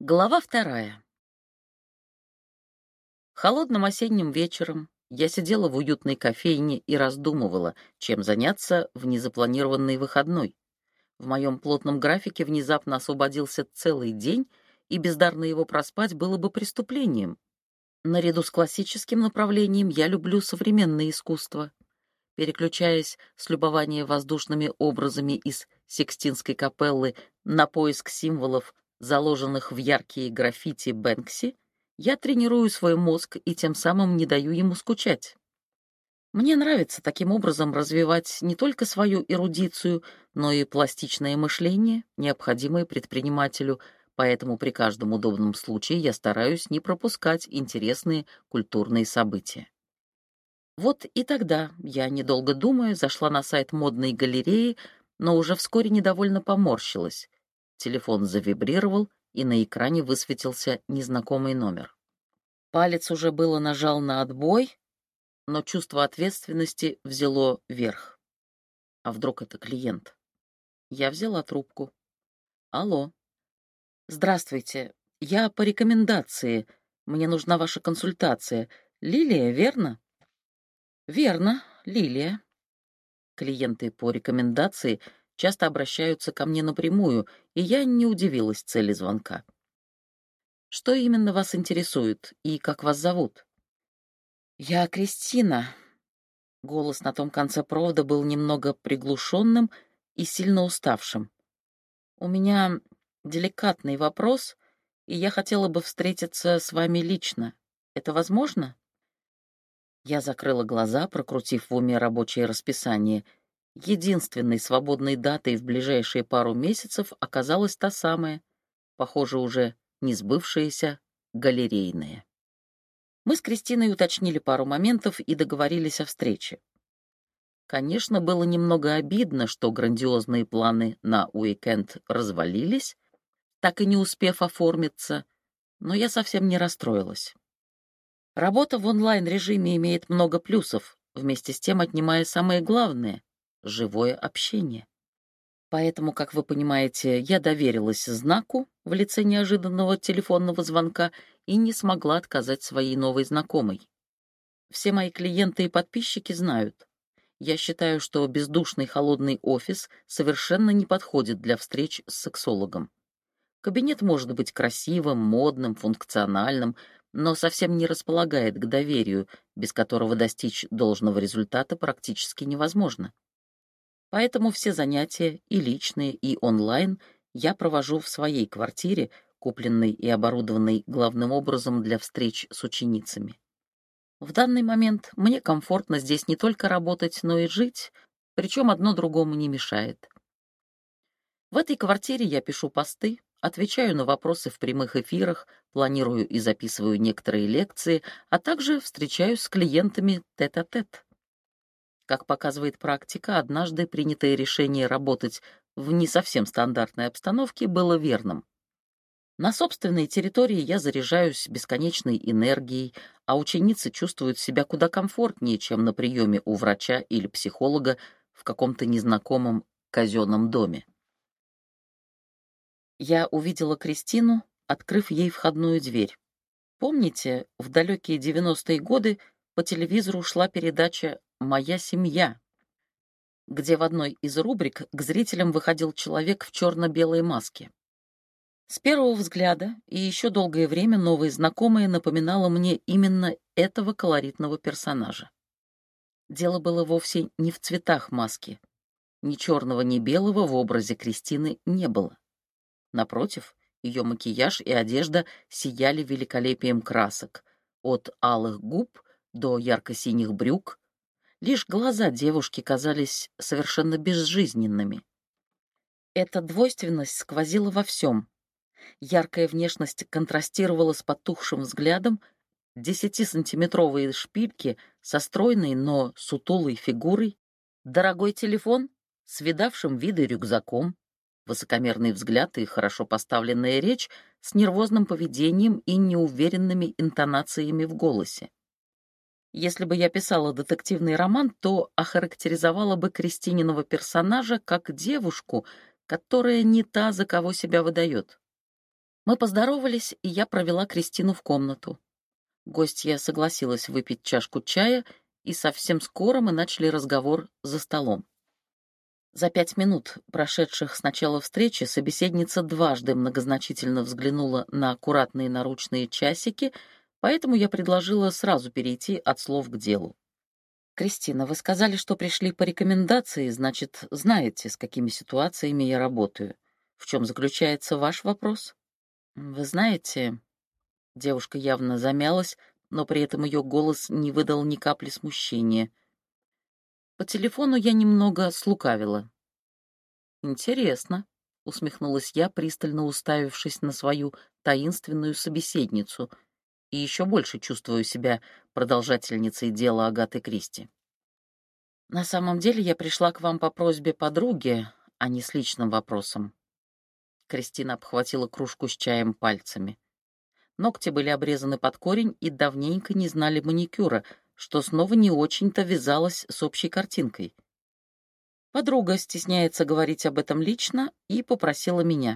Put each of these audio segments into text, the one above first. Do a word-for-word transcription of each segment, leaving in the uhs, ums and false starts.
Глава вторая. Холодным осенним вечером я сидела в уютной кофейне и раздумывала, чем заняться в незапланированный выходной. В моем плотном графике внезапно освободился целый день, и бездарно его проспать было бы преступлением. Наряду с классическим направлением я люблю современное искусство. Переключаясь с любования воздушными образами из Сикстинской капеллы на поиск символов, заложенных в яркие граффити Бэнкси, я тренирую свой мозг и тем самым не даю ему скучать. Мне нравится таким образом развивать не только свою эрудицию, но и пластичное мышление, необходимое предпринимателю, поэтому при каждом удобном случае я стараюсь не пропускать интересные культурные события. Вот и тогда я, недолго думая, зашла на сайт модной галереи, но уже вскоре недовольно поморщилась. Телефон завибрировал, и на экране высветился незнакомый номер. Палец уже было нажал на отбой, но чувство ответственности взяло верх. А вдруг это клиент? Я взяла трубку. Алло. Здравствуйте. Я по рекомендации. Мне нужна ваша консультация. Лилия, верно? Верно, Лилия. Клиенты по рекомендации часто обращаются ко мне напрямую, и я не удивилась цели звонка. Что именно вас интересует и как вас зовут? Я Кристина. Голос на том конце провода был немного приглушенным и сильно уставшим. У меня деликатный вопрос, и я хотела бы встретиться с вами лично. Это возможно? Я закрыла глаза, прокрутив в уме рабочее расписание. Единственной свободной датой в ближайшие пару месяцев оказалась та самая, похоже, уже не сбывшаяся, галерейная. Мы с Кристиной уточнили пару моментов и договорились о встрече. Конечно, было немного обидно, что грандиозные планы на уикенд развалились, так и не успев оформиться, но я совсем не расстроилась. Работа в онлайн-режиме имеет много плюсов, вместе с тем отнимая самое главное — живое общение. Поэтому, как вы понимаете, я доверилась знаку в лице неожиданного телефонного звонка и не смогла отказать своей новой знакомой. Все мои клиенты и подписчики знают. Я считаю, что бездушный холодный офис совершенно не подходит для встреч с сексологом. Кабинет может быть красивым, модным, функциональным, но совсем не располагает к доверию, без которого достичь должного результата практически невозможно. Поэтому все занятия, и личные, и онлайн, я провожу в своей квартире, купленной и оборудованной главным образом для встреч с ученицами. В данный момент мне комфортно здесь не только работать, но и жить, причем одно другому не мешает. В этой квартире я пишу посты, отвечаю на вопросы в прямых эфирах, планирую и записываю некоторые лекции, а также встречаюсь с клиентами тет-а-тет. Как показывает практика, однажды принятое решение работать в не совсем стандартной обстановке было верным. На собственной территории я заряжаюсь бесконечной энергией, а ученицы чувствуют себя куда комфортнее, чем на приеме у врача или психолога в каком-то незнакомом казенном доме. Я увидела Кристину, открыв ей входную дверь. Помните, в далекие девяностые годы по телевизору шла передача «Моя семья», где в одной из рубрик к зрителям выходил человек в черно-белой маске. С первого взгляда и еще долгое время новая знакомая напоминала мне именно этого колоритного персонажа. Дело было вовсе не в цветах маски. Ни черного, ни белого в образе Кристины не было. Напротив, ее макияж и одежда сияли великолепием красок, от алых губ до ярко-синих брюк. Лишь глаза девушки казались совершенно безжизненными. Эта двойственность сквозила во всем. Яркая внешность контрастировала с потухшим взглядом, десятисантиметровые шпильки со стройной, но сутулой фигурой, дорогой телефон с видавшим виды рюкзаком, высокомерный взгляд и хорошо поставленная речь с нервозным поведением и неуверенными интонациями в голосе. Если бы я писала детективный роман, то охарактеризовала бы Кристининого персонажа как девушку, которая не та, за кого себя выдает. Мы поздоровались, и я провела Кристину в комнату. Гостья согласилась выпить чашку чая, и совсем скоро мы начали разговор за столом. За пять минут, прошедших с начала встречи, собеседница дважды многозначительно взглянула на аккуратные наручные часики, поэтому я предложила сразу перейти от слов к делу. «Кристина, вы сказали, что пришли по рекомендации, значит, знаете, с какими ситуациями я работаю. В чем заключается ваш вопрос?» «Вы знаете...» Девушка явно замялась, но при этом ее голос не выдал ни капли смущения. По телефону я немного слукавила. «Интересно», — усмехнулась я, пристально уставившись на свою таинственную собеседницу, и еще больше чувствую себя продолжательницей дела Агаты Кристи. «На самом деле я пришла к вам по просьбе подруги, а не с личным вопросом». Кристина обхватила кружку с чаем пальцами. Ногти были обрезаны под корень и давненько не знали маникюра, что снова не очень-то вязалось с общей картинкой. Подруга стесняется говорить об этом лично и попросила меня.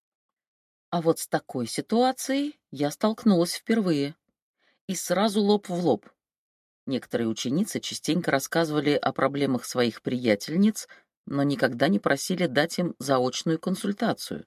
А вот с такой ситуацией я столкнулась впервые. И сразу лоб в лоб. Некоторые ученицы частенько рассказывали о проблемах своих приятельниц, но никогда не просили дать им заочную консультацию.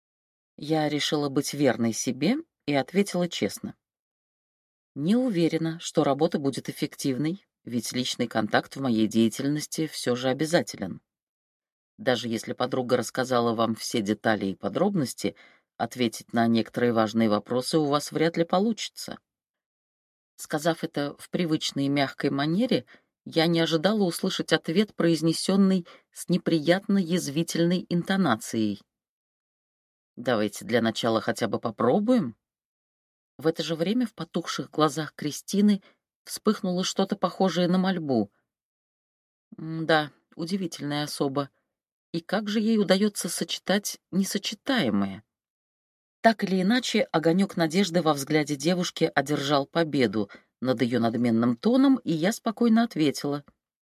Я решила быть верной себе и ответила честно. Не уверена, что работа будет эффективной, ведь личный контакт в моей деятельности все же обязателен. Даже если подруга рассказала вам все детали и подробности, ответить на некоторые важные вопросы у вас вряд ли получится. Сказав это в привычной и мягкой манере, я не ожидала услышать ответ, произнесенный с неприятно язвительной интонацией. «Давайте для начала хотя бы попробуем». В это же время в потухших глазах Кристины вспыхнуло что-то похожее на мольбу. Да, удивительная особа. И как же ей удается сочетать несочетаемое? Так или иначе, огонек надежды во взгляде девушки одержал победу над ее надменным тоном, и я спокойно ответила.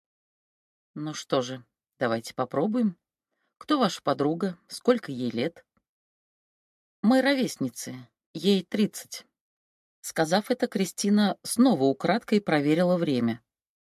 «Ну что же, давайте попробуем. Кто ваша подруга? Сколько ей лет?» «Мы ровесницы. Ей тридцать». Сказав это, Кристина снова украдкой проверила время.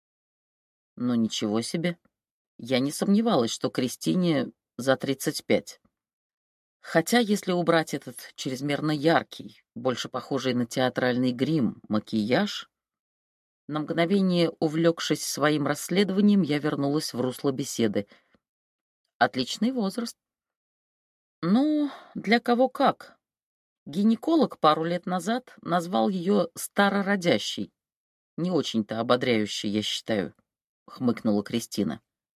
Ну ничего себе. Я не сомневалась, что Кристине за тридцать пять. Хотя, если убрать этот чрезмерно яркий, больше похожий на театральный грим, макияж, на мгновение, увлекшись своим расследованием, я вернулась в русло беседы. Отличный возраст. Ну, для кого как. Гинеколог пару лет назад назвал ее старородящей. Не очень-то ободряющей, я считаю, — хмыкнула Кристина.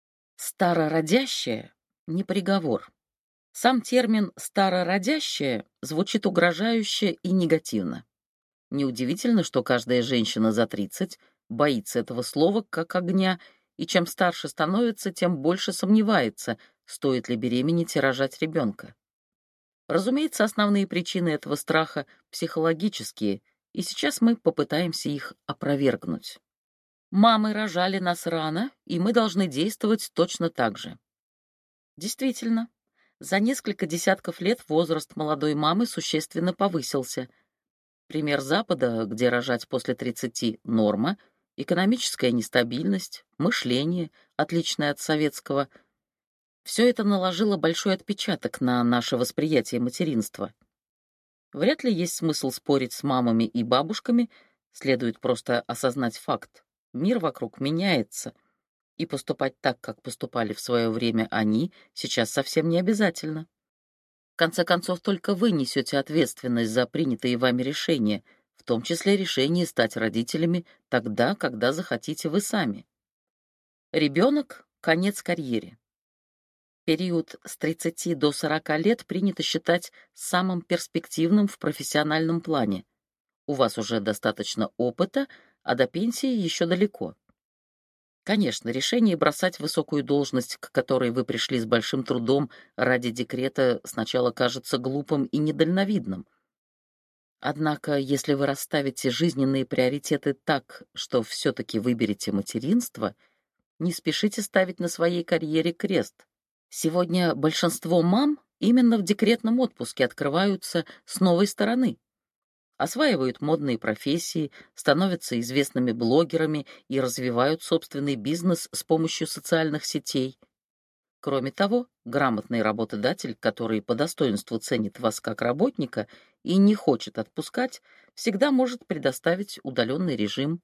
Старородящая — не приговор. Сам термин «старородящая» звучит угрожающе и негативно. Неудивительно, что каждая женщина за тридцать боится этого слова как огня, и чем старше становится, тем больше сомневается, стоит ли беременеть и рожать ребенка. Разумеется, основные причины этого страха психологические, и сейчас мы попытаемся их опровергнуть. Мамы рожали нас рано, и мы должны действовать точно так же. Действительно, за несколько десятков лет возраст молодой мамы существенно повысился. Пример Запада, где рожать после тридцати — норма, экономическая нестабильность, мышление, отличное от советского — все это наложило большой отпечаток на наше восприятие материнства. Вряд ли есть смысл спорить с мамами и бабушками, следует просто осознать факт. Мир вокруг меняется, и поступать так, как поступали в свое время они, сейчас совсем не обязательно. В конце концов, только вы несете ответственность за принятые вами решения, в том числе решение стать родителями тогда, когда захотите вы сами. Ребенок — конец карьере. Период с тридцати до сорока лет принято считать самым перспективным в профессиональном плане. У вас уже достаточно опыта, а до пенсии еще далеко. Конечно, решение бросать высокую должность, к которой вы пришли с большим трудом ради декрета, сначала кажется глупым и недальновидным. Однако, если вы расставите жизненные приоритеты так, что все-таки выберете материнство, не спешите ставить на своей карьере крест. Сегодня большинство мам именно в декретном отпуске открываются с новой стороны. Осваивают модные профессии, становятся известными блогерами и развивают собственный бизнес с помощью социальных сетей. Кроме того, грамотный работодатель, который по достоинству ценит вас как работника и не хочет отпускать, всегда может предоставить удаленный режим.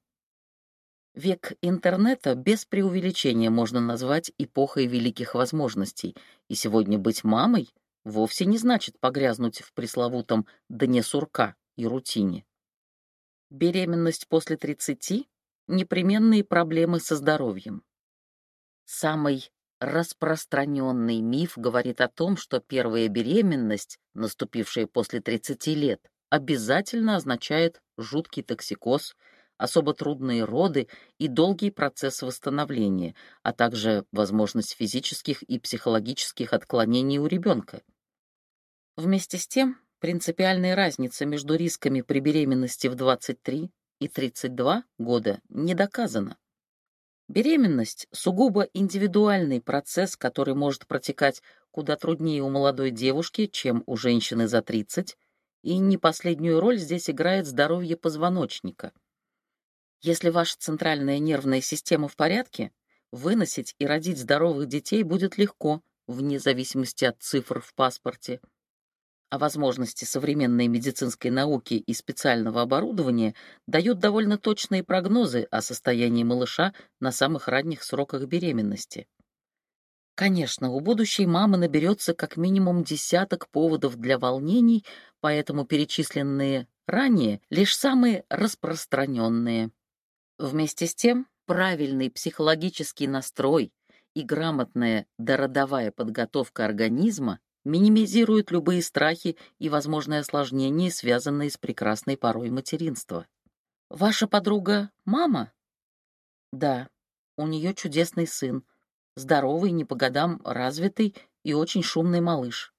Век интернета без преувеличения можно назвать эпохой великих возможностей, и сегодня быть мамой вовсе не значит погрязнуть в пресловутом дне сурка и рутине. Беременность после тридцати — непременные проблемы со здоровьем. Самый распространенный миф говорит о том, что первая беременность, наступившая после тридцати лет, обязательно означает жуткий токсикоз, особо трудные роды и долгий процесс восстановления, а также возможность физических и психологических отклонений у ребенка. Вместе с тем, принципиальная разница между рисками при беременности в двадцать три и тридцать два года не доказана. Беременность — сугубо индивидуальный процесс, который может протекать куда труднее у молодой девушки, чем у женщины за тридцать, и не последнюю роль здесь играет здоровье позвоночника. Если ваша центральная нервная система в порядке, выносить и родить здоровых детей будет легко, вне зависимости от цифр в паспорте. А возможности современной медицинской науки и специального оборудования дают довольно точные прогнозы о состоянии малыша на самых ранних сроках беременности. Конечно, у будущей мамы наберется как минимум десяток поводов для волнений, поэтому перечисленные ранее лишь самые распространенные. Вместе с тем, правильный психологический настрой и грамотная дородовая подготовка организма минимизируют любые страхи и возможные осложнения, связанные с прекрасной порой материнства. Ваша подруга — мама? Да, у нее чудесный сын, здоровый, не по годам развитый и очень шумный малыш.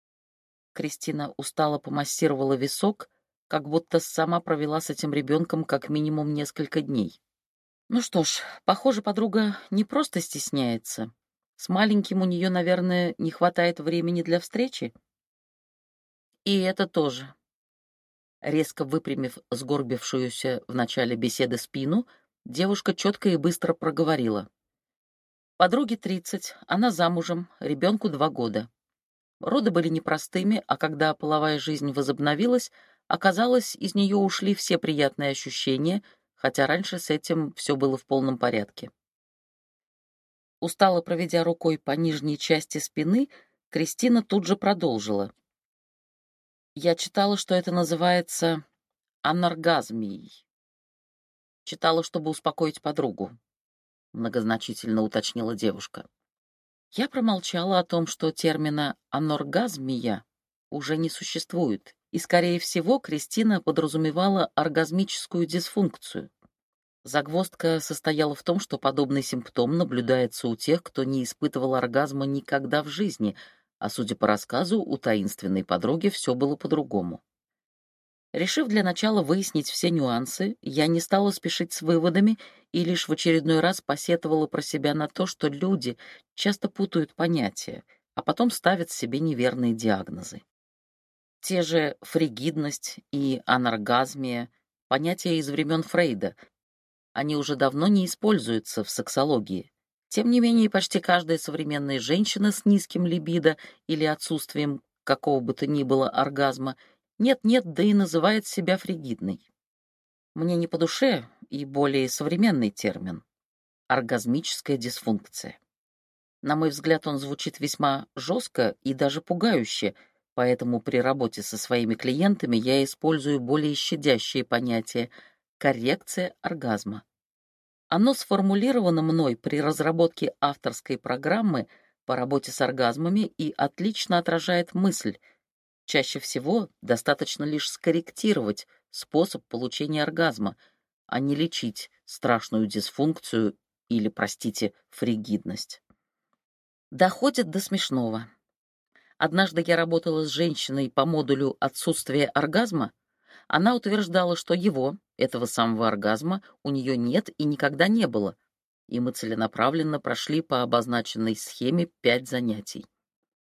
Кристина устало помассировала висок, как будто сама провела с этим ребенком как минимум несколько дней. Ну что ж, похоже, подруга не просто стесняется. С маленьким у нее, наверное, не хватает времени для встречи. И это тоже. Резко выпрямив сгорбившуюся в начале беседы спину, девушка четко и быстро проговорила. Подруге тридцать, она замужем, ребенку два года. Роды были непростыми, а когда половая жизнь возобновилась, оказалось, из нее ушли все приятные ощущения, хотя раньше с этим все было в полном порядке. Устало проведя рукой по нижней части спины, Кристина тут же продолжила. Я читала, что это называется аноргазмией. Читала, чтобы успокоить подругу, многозначительно уточнила девушка. Я промолчала о том, что термина «аноргазмия» уже не существует, и, скорее всего, Кристина подразумевала оргазмическую дисфункцию. Загвоздка состояла в том, что подобный симптом наблюдается у тех, кто не испытывал оргазма никогда в жизни, а, судя по рассказу, у таинственной подруги все было по-другому. Решив для начала выяснить все нюансы, я не стала спешить с выводами и лишь в очередной раз посетовала про себя на то, что люди часто путают понятия, а потом ставят себе неверные диагнозы. Те же фригидность и аноргазмия — понятия из времен Фрейда. Они уже давно не используются в сексологии. Тем не менее, почти каждая современная женщина с низким либидо или отсутствием какого бы то ни было оргазма нет-нет, да и называет себя фригидной. Мне не по душе и более современный термин — оргазмическая дисфункция. На мой взгляд, он звучит весьма жестко и даже пугающе, поэтому при работе со своими клиентами я использую более щадящие понятия — коррекция оргазма. Оно сформулировано мной при разработке авторской программы по работе с оргазмами и отлично отражает мысль. Чаще всего достаточно лишь скорректировать способ получения оргазма, а не лечить страшную дисфункцию или, простите, фригидность. Доходит до смешного. Однажды я работала с женщиной по модулю отсутствия оргазма. Она утверждала, что его, этого самого оргазма, у нее нет и никогда не было, и мы целенаправленно прошли по обозначенной схеме пять занятий.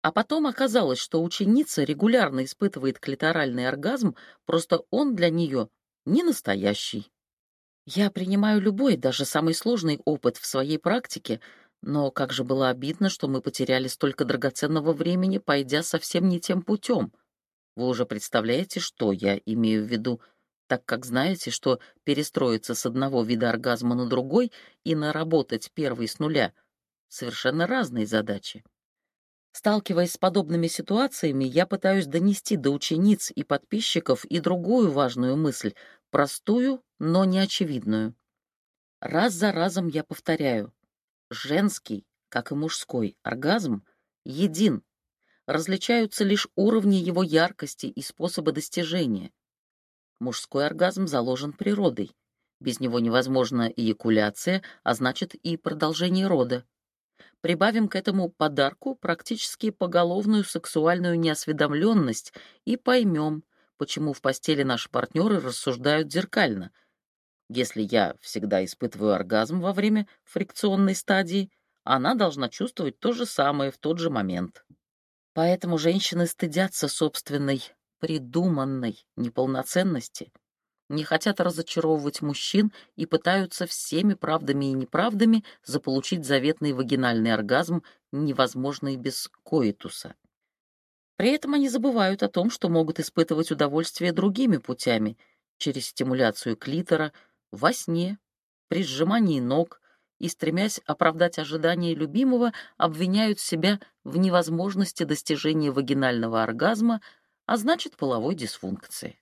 А потом оказалось, что ученица регулярно испытывает клиторальный оргазм, просто он для нее не настоящий. Я принимаю любой, даже самый сложный опыт в своей практике, но как же было обидно, что мы потеряли столько драгоценного времени, пойдя совсем не тем путем. Вы уже представляете, что я имею в виду, так как знаете, что перестроиться с одного вида оргазма на другой и наработать первый с нуля — совершенно разные задачи. Сталкиваясь с подобными ситуациями, я пытаюсь донести до учениц и подписчиков и другую важную мысль, простую, но неочевидную. Раз за разом я повторяю: женский, как и мужской, оргазм един. Различаются лишь уровни его яркости и способы достижения. Мужской оргазм заложен природой. Без него невозможна эякуляция, а значит и продолжение рода. Прибавим к этому подарку практически поголовную сексуальную неосведомленность и поймем, почему в постели наши партнеры рассуждают зеркально. Если я всегда испытываю оргазм во время фрикционной стадии, она должна чувствовать то же самое в тот же момент. Поэтому женщины стыдятся собственной придуманной неполноценности, не хотят разочаровывать мужчин и пытаются всеми правдами и неправдами заполучить заветный вагинальный оргазм, невозможный без коитуса. При этом они забывают о том, что могут испытывать удовольствие другими путями, через стимуляцию клитора, во сне, при сжимании ног, и, стремясь оправдать ожидания любимого, обвиняют себя в невозможности достижения вагинального оргазма, а значит, половой дисфункции.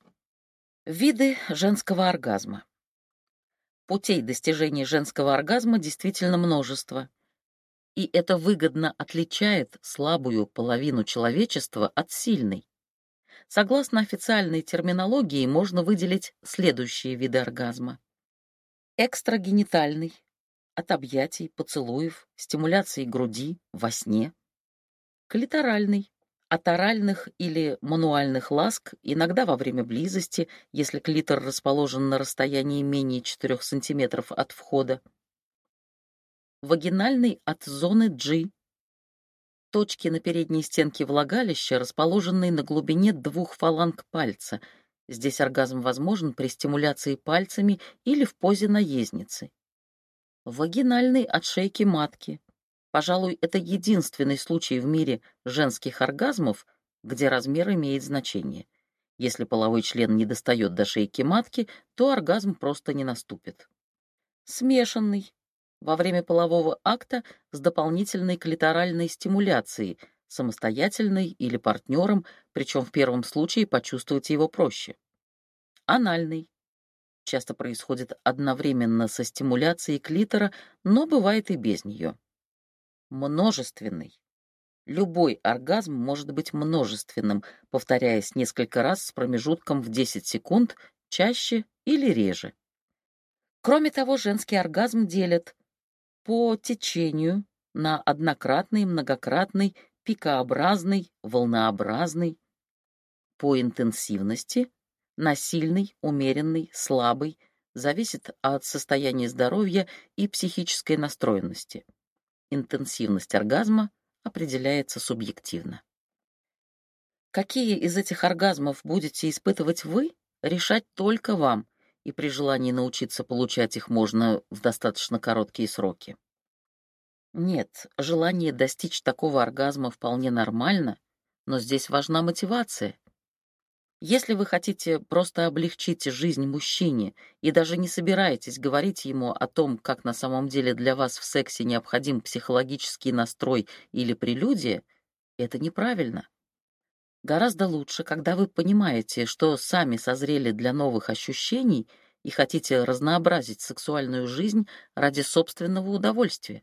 Виды женского оргазма. Путей достижения женского оргазма действительно множество, и это выгодно отличает слабую половину человечества от сильной. Согласно официальной терминологии, можно выделить следующие виды оргазма. Экстрагенитальный, от объятий, поцелуев, стимуляции груди, во сне. Клиторальный, от оральных или мануальных ласк, иногда во время близости, если клитор расположен на расстоянии менее четырёх сантиметров от входа. Вагинальный от зоны G, точки на передней стенке влагалища, расположенные на глубине двух фаланг пальца. Здесь оргазм возможен при стимуляции пальцами или в позе наездницы. Вагинальный от шейки матки. Пожалуй, это единственный случай в мире женских оргазмов, где размер имеет значение. Если половой член не достает до шейки матки, то оргазм просто не наступит. Смешанный. Во время полового акта с дополнительной клиторальной стимуляцией, самостоятельной или партнером, причем в первом случае почувствовать его проще. Анальный. Часто происходит одновременно со стимуляцией клитора, но бывает и без нее. Множественный. Любой оргазм может быть множественным, повторяясь несколько раз с промежутком в десять секунд, чаще или реже. Кроме того, женский оргазм делят по течению на однократный, многократный, пикообразный, волнообразный, по интенсивности на сильный, умеренный, слабый, зависит от состояния здоровья и психической настроенности. Интенсивность оргазма определяется субъективно. Какие из этих оргазмов будете испытывать вы, решать только вам, и при желании научиться получать их можно в достаточно короткие сроки. Нет, желание достичь такого оргазма вполне нормально, но здесь важна мотивация. Если вы хотите просто облегчить жизнь мужчине и даже не собираетесь говорить ему о том, как на самом деле для вас в сексе необходим психологический настрой или прелюдия, это неправильно. Гораздо лучше, когда вы понимаете, что сами созрели для новых ощущений и хотите разнообразить сексуальную жизнь ради собственного удовольствия.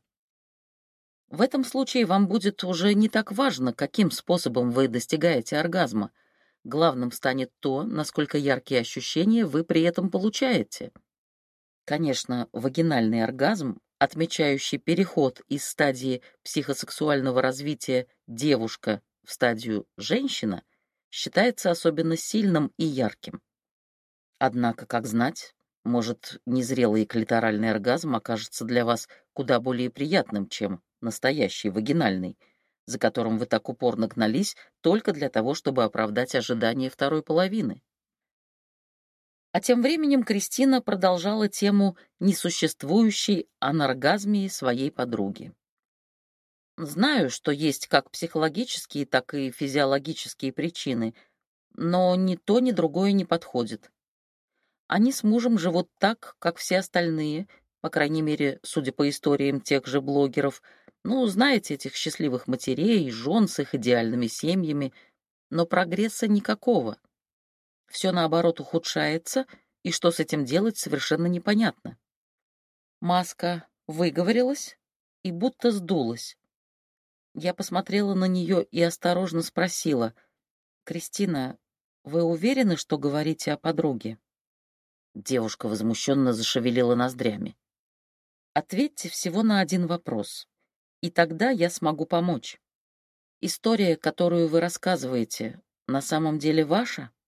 В этом случае вам будет уже не так важно, каким способом вы достигаете оргазма. Главным станет то, насколько яркие ощущения вы при этом получаете. Конечно, вагинальный оргазм, отмечающий переход из стадии психосексуального развития девушка в стадию женщина, считается особенно сильным и ярким. Однако, как знать, может, незрелый клиторальный оргазм окажется для вас куда более приятным, чем настоящий вагинальный. за которым вы так упорно гнались, только для того, чтобы оправдать ожидания второй половины. А тем временем Кристина продолжала тему несуществующей анаргазмии своей подруги. Знаю, что есть как психологические, так и физиологические причины, но ни то, ни другое не подходит. Они с мужем живут так, как все остальные, по крайней мере, судя по историям тех же блогеров. Ну, знаете этих счастливых матерей, жен с их идеальными семьями, но прогресса никакого. Все, наоборот, ухудшается, и что с этим делать, совершенно непонятно. Маска выговорилась и будто сдулась. Я посмотрела на нее и осторожно спросила: «Кристина, вы уверены, что говорите о подруге?» Девушка возмущенно зашевелила ноздрями. «Ответьте всего на один вопрос, и тогда я смогу помочь. История, которую вы рассказываете, на самом деле ваша?»